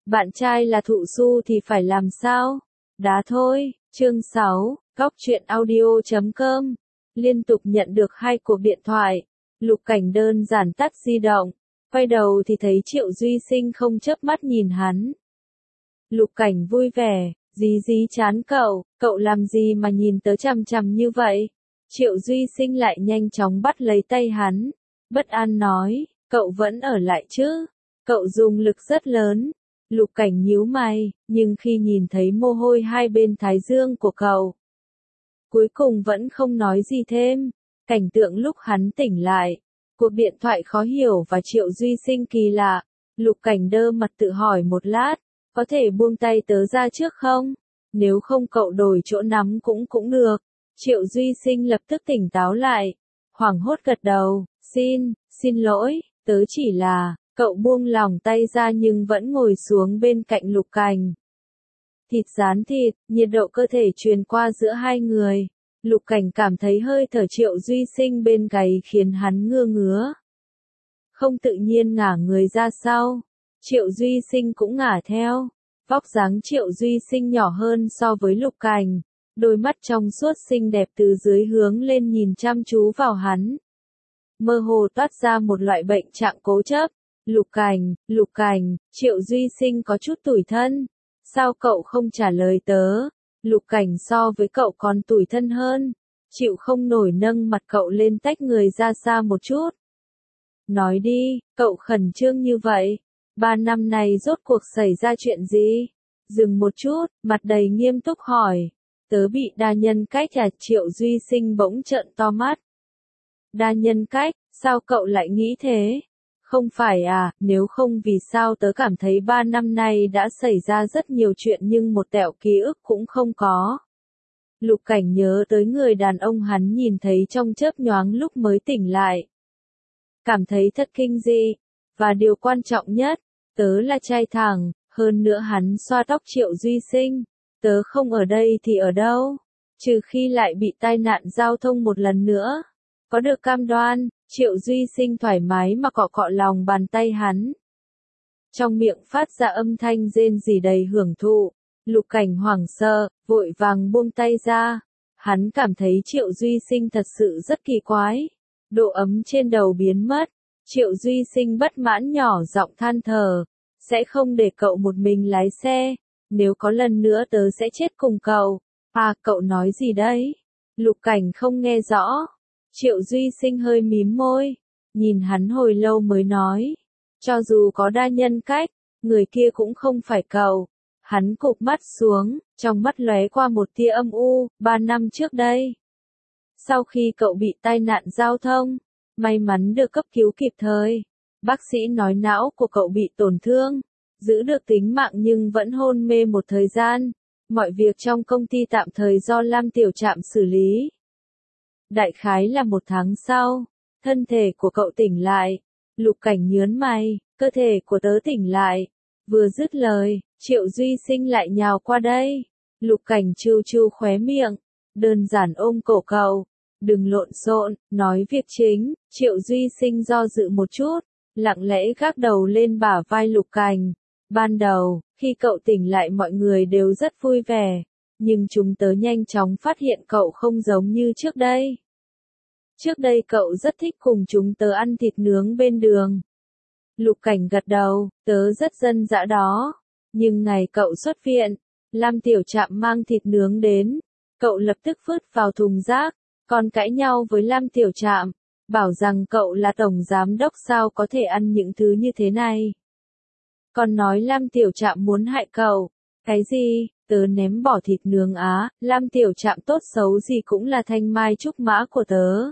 Bạn trai là thụ su thì phải làm sao? Đá thôi. Chương 6, Góc truyện audio.com. Liên tục nhận được 2 cuộc điện thoại. Lục Cảnh đơn giản tắt di động. Quay đầu thì thấy Triệu Duy Sinh không chớp mắt nhìn hắn. Lục Cảnh vui vẻ, dí chán cậu làm gì mà nhìn tớ chằm chằm như vậy? Triệu Duy Sinh lại nhanh chóng bắt lấy tay hắn. Bất an nói, cậu vẫn ở lại chứ? Cậu dùng lực rất lớn. Lục Cảnh nhíu mày, nhưng khi nhìn thấy mồ hôi hai bên thái dương của cậu, cuối cùng vẫn không nói gì thêm. Cảnh tượng lúc hắn tỉnh lại, cuộc điện thoại khó hiểu và Triệu Duy Sinh kỳ lạ. Lục Cảnh đơ mặt tự hỏi một lát, có thể buông tay tớ ra trước không? Nếu không cậu đổi chỗ nắm cũng được. Triệu Duy Sinh lập tức tỉnh táo lại, hoảng hốt gật đầu, xin lỗi, tớ chỉ là... Cậu buông lòng tay ra nhưng vẫn ngồi xuống bên cạnh Lục Cảnh. Thịt rán thịt, nhiệt độ cơ thể truyền qua giữa hai người. Lục Cảnh cảm thấy hơi thở Triệu Duy Sinh bên gáy khiến hắn ngứa. Không tự nhiên ngả người ra sau. Triệu Duy Sinh cũng ngả theo. Vóc dáng Triệu Duy Sinh nhỏ hơn so với Lục Cảnh. Đôi mắt trong suốt xinh đẹp từ dưới hướng lên nhìn chăm chú vào hắn. Mơ hồ toát ra một loại bệnh trạng cố chấp. Lục Cảnh, Triệu Duy Sinh có chút tủi thân. Sao cậu không trả lời tớ? Lục Cảnh so với cậu còn tủi thân hơn. Chịu không nổi nâng mặt cậu lên tách người ra xa một chút. Nói đi, cậu khẩn trương như vậy. 3 năm này rốt cuộc xảy ra chuyện gì? Dừng một chút, mặt đầy nghiêm túc hỏi. Tớ bị đa nhân cách à? Triệu Duy Sinh bỗng trợn to mắt. Đa nhân cách, sao cậu lại nghĩ thế? Không phải à, nếu không vì sao tớ cảm thấy 3 năm nay đã xảy ra rất nhiều chuyện nhưng một tẹo ký ức cũng không có. Lục Cảnh nhớ tới người đàn ông hắn nhìn thấy trong chớp nhoáng lúc mới tỉnh lại. Cảm thấy thật kinh dị, và điều quan trọng nhất, tớ là trai thẳng, hơn nữa hắn xoa tóc Triệu Duy Sinh. Tớ không ở đây thì ở đâu? Trừ khi lại bị tai nạn giao thông một lần nữa. Có được cam đoan. Triệu Duy Sinh thoải mái mà cọ lòng bàn tay hắn. Trong miệng phát ra âm thanh rên rỉ đầy hưởng thụ. Lục Cảnh hoảng sợ, vội vàng buông tay ra. Hắn cảm thấy Triệu Duy Sinh thật sự rất kỳ quái. Độ ấm trên đầu biến mất. Triệu Duy Sinh bất mãn nhỏ giọng than thở. Sẽ không để cậu một mình lái xe. Nếu có lần nữa tớ sẽ chết cùng cậu. À, cậu nói gì đấy? Lục Cảnh không nghe rõ. Triệu Duy Sinh hơi mím môi, nhìn hắn hồi lâu mới nói. Cho dù có đa nhân cách, người kia cũng không phải cậu. Hắn cụp mắt xuống, trong mắt lóe qua một tia âm u. 3 năm trước đây, sau khi cậu bị tai nạn giao thông, may mắn được cấp cứu kịp thời. Bác sĩ nói não của cậu bị tổn thương, giữ được tính mạng nhưng vẫn hôn mê một thời gian. Mọi việc trong công ty tạm thời do Lam Tiểu Trạm xử lý. Đại khái là 1 tháng sau, thân thể của cậu tỉnh lại. Lục Cảnh nhớn mày, cơ thể của tớ tỉnh lại. Vừa dứt lời, Triệu Duy Sinh lại nhào qua đây. Lục Cảnh chu khóe miệng, đơn giản ôm cổ cậu. Đừng lộn xộn, nói việc chính. Triệu Duy Sinh do dự một chút, lặng lẽ gác đầu lên bả vai Lục Cảnh. Ban đầu, khi cậu tỉnh lại mọi người đều rất vui vẻ. Nhưng chúng tớ nhanh chóng phát hiện cậu không giống như trước đây. Trước đây cậu rất thích cùng chúng tớ ăn thịt nướng bên đường. Lục Cảnh gật đầu, tớ rất dân dã đó. Nhưng ngày cậu xuất viện, Lam Tiểu Trạm mang thịt nướng đến. Cậu lập tức vứt vào thùng rác, còn cãi nhau với Lam Tiểu Trạm. Bảo rằng cậu là tổng giám đốc sao có thể ăn những thứ như thế này. Còn nói Lam Tiểu Trạm muốn hại cậu. Cái gì? Tớ ném bỏ thịt nướng á, Lam Tiểu Trạm tốt xấu gì cũng là thanh mai trúc mã của tớ.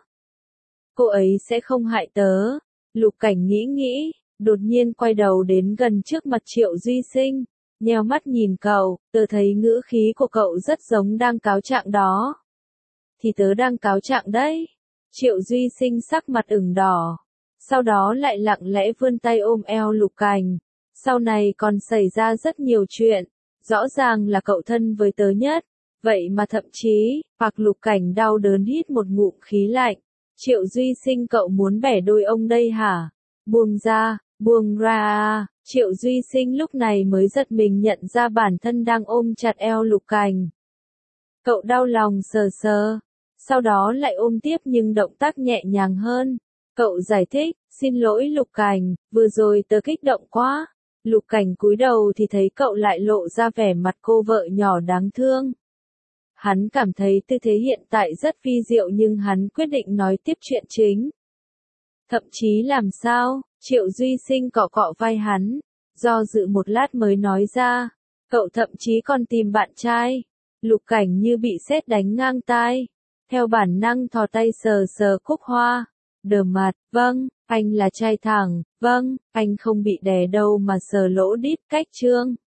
Cô ấy sẽ không hại tớ. Lục Cảnh nghĩ, đột nhiên quay đầu đến gần trước mặt Triệu Duy Sinh, nheo mắt nhìn cậu, tớ thấy ngữ khí của cậu rất giống đang cáo trạng đó. Thì tớ đang cáo trạng đấy. Triệu Duy Sinh sắc mặt ửng đỏ, sau đó lại lặng lẽ vươn tay ôm eo Lục Cảnh. Sau này còn xảy ra rất nhiều chuyện. Rõ ràng là cậu thân với tớ nhất, vậy mà thậm chí, hoặc Lục Cảnh đau đớn hít một ngụm khí lạnh. Triệu Duy Sinh cậu muốn bẻ đôi ông đây hả? Buông ra, Triệu Duy Sinh lúc này mới giật mình nhận ra bản thân đang ôm chặt eo Lục Cảnh. Cậu đau lòng sờ sờ, sau đó lại ôm tiếp nhưng động tác nhẹ nhàng hơn. Cậu giải thích, xin lỗi Lục Cảnh, vừa rồi tớ kích động quá. Lục Cảnh cúi đầu thì thấy cậu lại lộ ra vẻ mặt cô vợ nhỏ đáng thương. Hắn cảm thấy tư thế hiện tại rất vi diệu nhưng hắn quyết định nói tiếp chuyện chính. Thậm chí làm sao, Triệu Duy Sinh cọ cọ vai hắn, do dự một lát mới nói ra, cậu thậm chí còn tìm bạn trai. Lục Cảnh như bị sét đánh ngang tai, theo bản năng thò tay sờ sờ cúc hoa, đờ mặt, vâng, anh là trai thẳng, vâng, anh không bị đè đâu mà sờ lỗ đít cách trương.